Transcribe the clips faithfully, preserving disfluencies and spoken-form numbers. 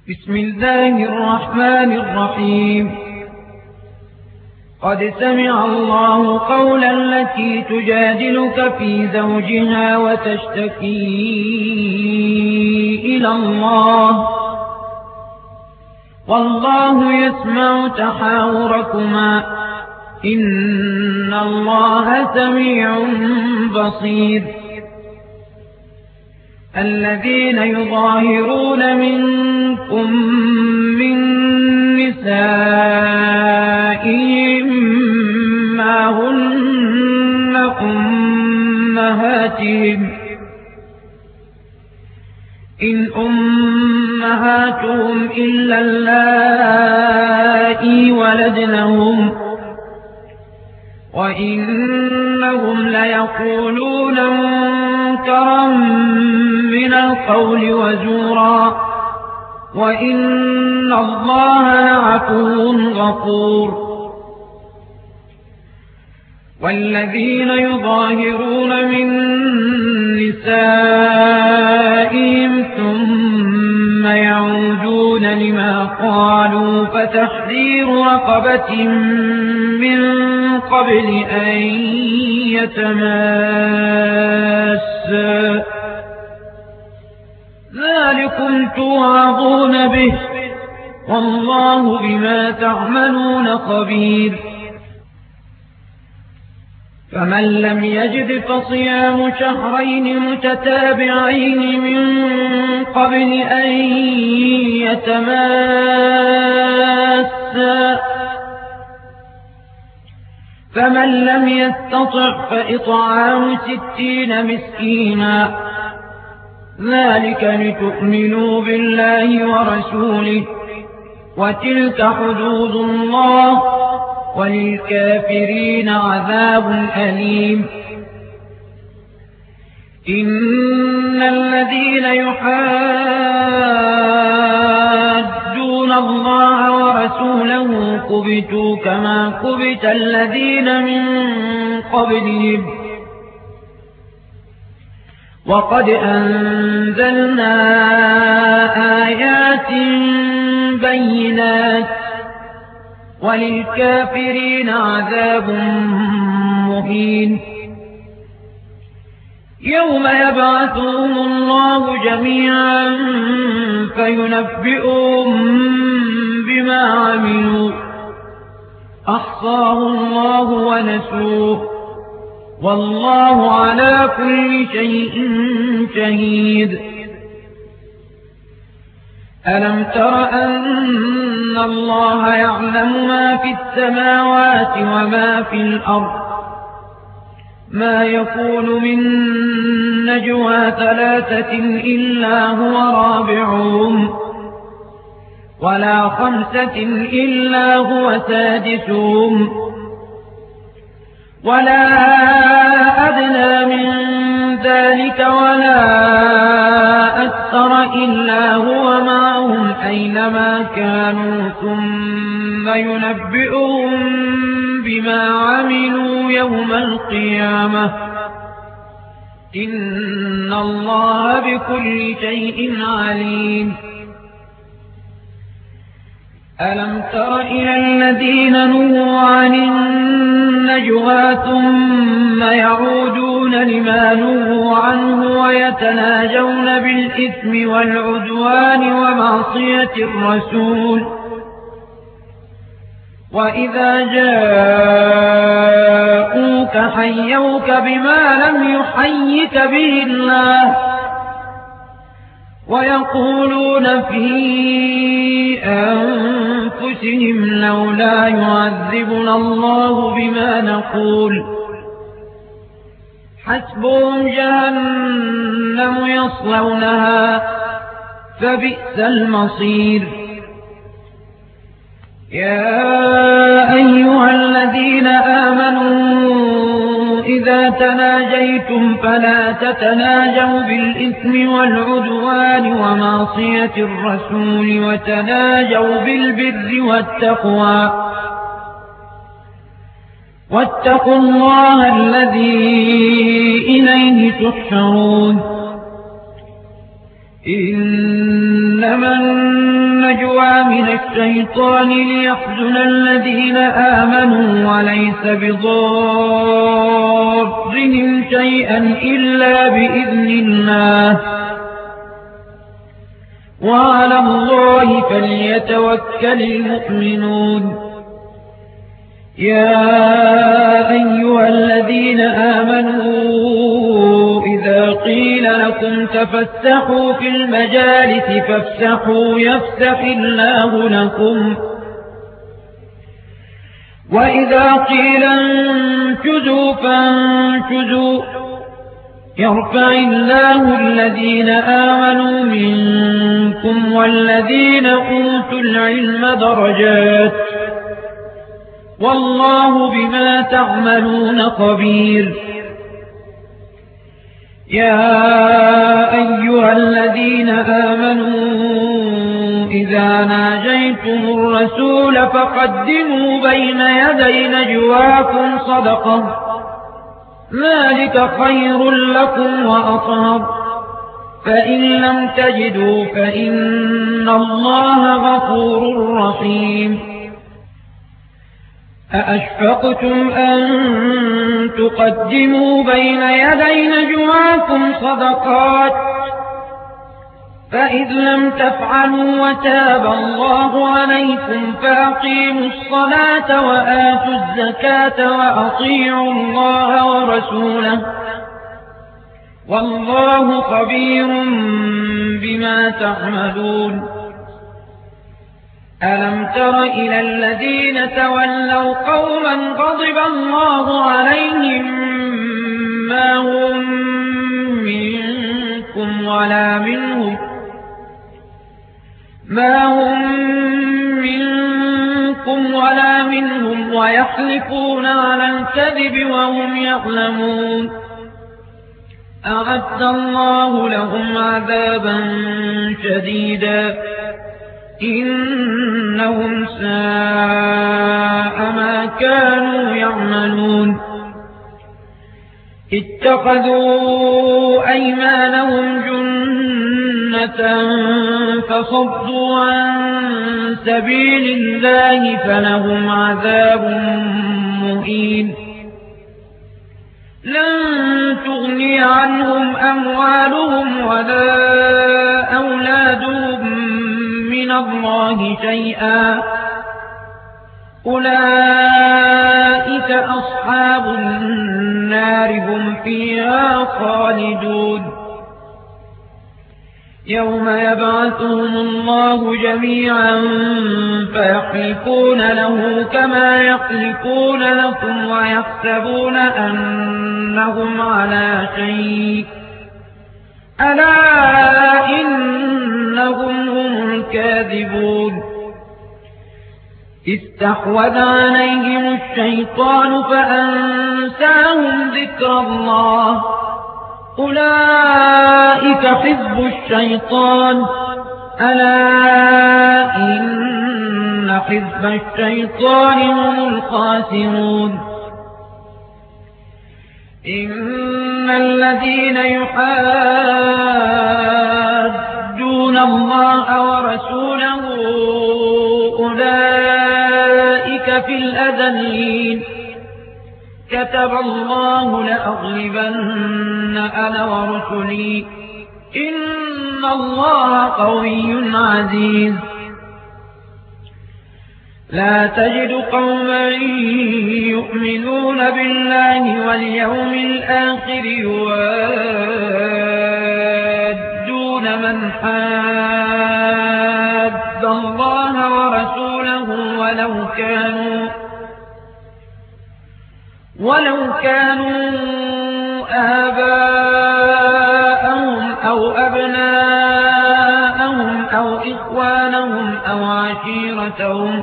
بسم الله الرحمن الرحيم. قد سمع الله قول التي تجادلك في زوجها وتشتكي إلى الله والله يسمع تحاوركما إن الله سميع بصير. الذين يظاهرون منكم من نسائهم ما هن أمهاتهم إن أمهاتهم إلا اللائي ولدنهم وإنهم ليقولون منكرا من القول وزورا وإن الله لعفو غفور. والذين يظاهرون من نسائهم ثم يعودون لما قالوا فتحرير رقبة من قبل أن يتماسا ذلكم توعظون به والله بما تعملون خبير. فمن لم يجد فصيام شهرين متتابعين من قبل أن يتماسا فمن لم يستطع فإطعام ستين مسكينا ذلك لتؤمنوا بالله ورسوله وتلك حدود الله وللكافرين عذاب أليم. إن الذين يحادون الله ورسوله كبتوا كما كبت الذين من قبلهم وقد أنزلنا آيات بينات وللكافرين عذاب مهين. يوم يبعثهم الله جميعا فينبئهم بما عملوا أحصاه الله ونسوه والله على كل شيء شهيد. ألم تر أن الله يعلم ما في السماوات وما في الأرض ما يكون من نجوى ثلاثة إلا هو رابعهم ولا خمسة إلا هو سادسهم ولا أدنى من ذلك ولا أكثر إلا هو معهم أينما كانوا ثم ينبئهم بما عملوا يوم القيامة إن الله بكل شيء عليم. ألم تر إلى الذين نهوا عن النجوى ثم يعودون لما نهوا عنه ويتناجون بالإثم والعدوان ومعصية الرسول وإذا جاءوك حيوك بما لم يحيك به الله ويقولون في أنفسهم لولا يعذبنا الله بما نقول حسبهم جهنم يصلونها فبئس المصير. يا أيها الذين آمنوا إذا تناجيتم فلا تتناجوا بالإثم والعدوان ومعصية الرسول وتناجوا بالبر والتقوى واتقوا الله الذي إليه تحشرون. إنما الشيطان ليحزن الذين آمنوا وليس بضارهم شيئا إلا بإذن الله وعلى الله فليتوكل المؤمنون. يا أيها الذين آمنوا إذا قيل لكم تفسحوا في المجالس فافسحوا يفسح الله لكم وإذا قيل انشزوا فانشزوا يرفع الله الذين آمنوا منكم والذين أوتوا العلم درجات والله بما تعملون خبير. يا أيها الذين آمنوا إذا ناجيتم الرسول فقدموا بين يدي نجواكم صدقة ذلك خير لكم وأطهر فإن لم تجدوا فإن الله غفور رحيم. أأشفقتم أن تقدموا بين يدي نجواكم صدقات فإذ لم تفعلوا وتاب الله عليكم فأقيموا الصلاة وآتوا الزكاة وأطيعوا الله ورسوله والله خبير بما تعملون. ألم تر إلى الذين تولوا قوما غضب الله عليهم ما هم منكم ولا منهم ما هم منكم ولا منهم ويحلفون على الكذب وهم يعلمون أعد الله لهم عذابا شديدا إنهم ساء ما كانوا يعملون. اتخذوا أيمانهم جنة فصدوا عن سبيل الله فلهم عذاب مهين. لن تغني عنهم أموالهم ولا أولادهم من الله شيئا أولئك أصحاب النار هم فيها خالدون. يوم يبعثهم الله جميعا فيحلفون له كما يحلفون لكم ويحسبون أنهم على شيء ألا إنهم هم الكاذبون. استحوذ عليهم الشيطان فأنساهم ذكر الله أولئك حزب الشيطان ألا إن حزب الشيطان هم الخاسرون. إن الذين يحادون الله ورسوله أولئك في الأذلين كتب الله لأغلبن أنا ورسلي إن الله قوي عزيز. لا تجد قوما يؤمنون بالله واليوم الآخر يوادون من حاد الله ورسوله ولو كانوا ولو كانوا آباءهم أو أبناءهم أو إخوانهم أو عشيرتهم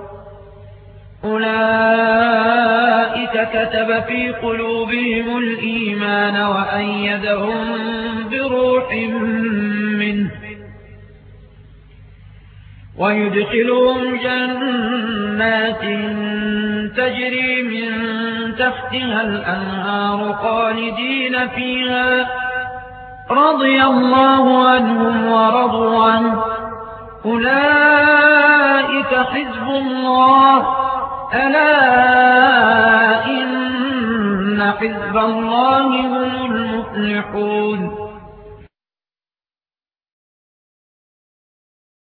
أولئك كتب في قلوبهم الإيمان وأيدهم بروح منه ويدخلهم جنات تجري من تحتها الأنهار خالدين فيها رضي الله عنهم ورضوا عنه أولئك أولئك حزب الله ألا إن حزب الله هم المفلحون